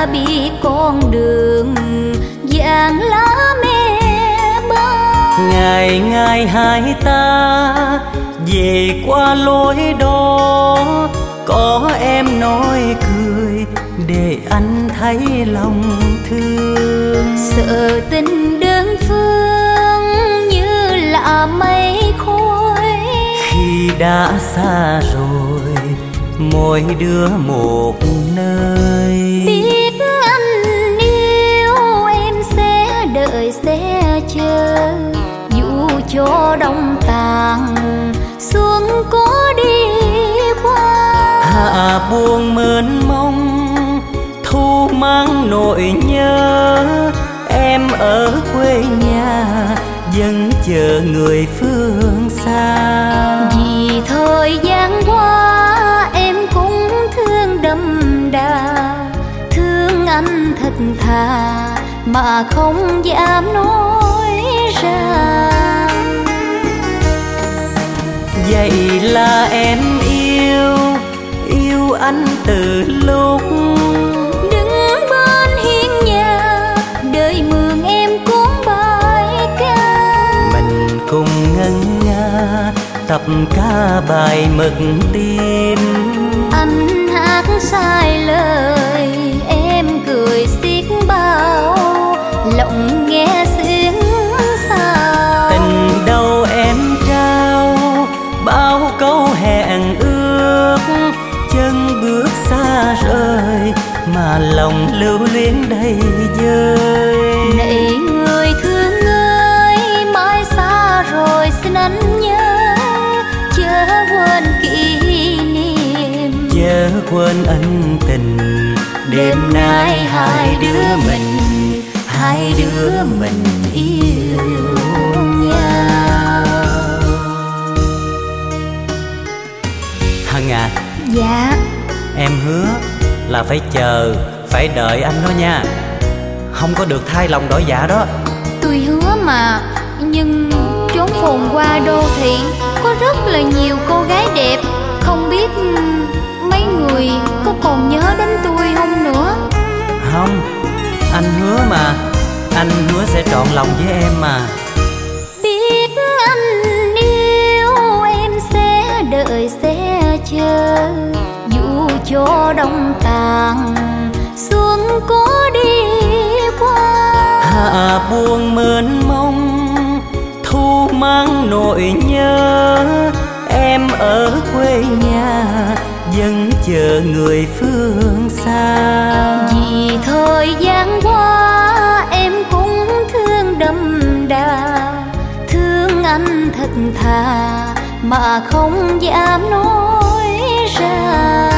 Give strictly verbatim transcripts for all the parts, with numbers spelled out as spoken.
biết con đường vàng lá mẹ băng. Ngày ngày hai ta về qua lối đó, có em nói cười để anh thấy lòng thương. Sợ tình đơn phương như là mây khói, khi đã xa rồi mỗi đứa một nơi. Biết anh yêu em sẽ đợi sẽ chờ, dù cho đông tàn xuân có đi qua. Hạ buông mênh mông thu mang nỗi nhớ, em ở quê nhà vẫn chờ người phương xa. Vì thời gian qua em cũng thương đậm đà, thương anh thật thà mà không dám nói ra. Vậy là em yêu, yêu anh từ lúc đứng bên hiên nhà, đời mường em cuốn bài ca. mình cùng ngân nga tập ca bài mực tim. Anh hát sai lời em cười xiết bao, lòng nghe xuyến sao. Tình đâu em trao bao câu hẹn ước, chân bước xa rời mà lòng lưu luyến đầy vơi. Này người thương ơi, mai xa rồi xin anh nhớ, chớ quên kỷ niệm, chớ quên ân tình. Đêm nay hai đứa mình, hai đứa mình yêu nhau. Hằng à. Dạ. Em hứa là phải chờ, phải đợi anh đó nha, không có được thay lòng đổi dạ đó. Tôi hứa mà, nhưng chốn phồn hoa đô thị có rất là nhiều cô gái đẹp, không biết mấy người có còn nhớ đến tôi không nữa. Không, anh hứa mà, anh hứa sẽ trọn lòng với em mà. Biết anh yêu em sẽ đợi sẽ chờ, dù cho đông tàn xuân có đi qua. Hạ buông mênh mông thu mang nỗi nhớ, em ở quê nhà vẫn chờ người phương xa. Vì thời gian qua em cũng thương đậm đà, thương anh thật thà mà không dám nói ra.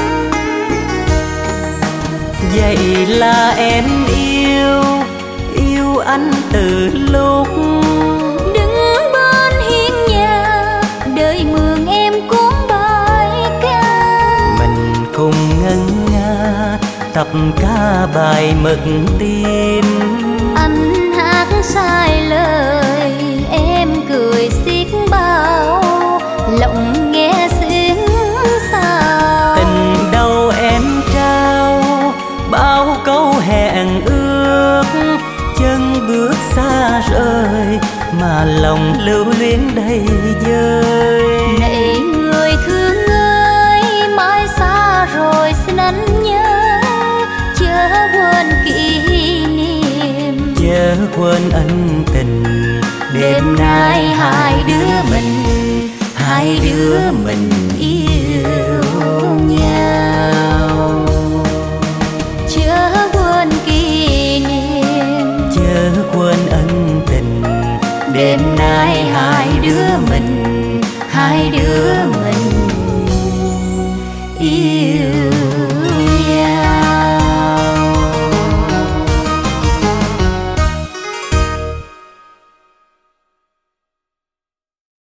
Vậy là em yêu, yêu anh từ lúc đứng bên hiên nhà, đời mường em cuốn bài ca. mình cùng ngân nga tập ca bài mực tim. Anh hát sai lời em cười xiết bao, lòng nghe xuyến sao. Tình đâu em trao bao câu hẹn ước, chân bước xa rời mà lòng lưu luyến đầy vơi. Này người thương ơi, mai xa rồi xin anh nhớ, chớ quên kỷ niệm, chớ quên ân tình. Đêm nay hai đứa mình, hai đứa mình yêu nhau. chớ quên kỷ niệm, Chớ quên ân tình. Đêm nay hai đứa mình, hai đứa mình yêu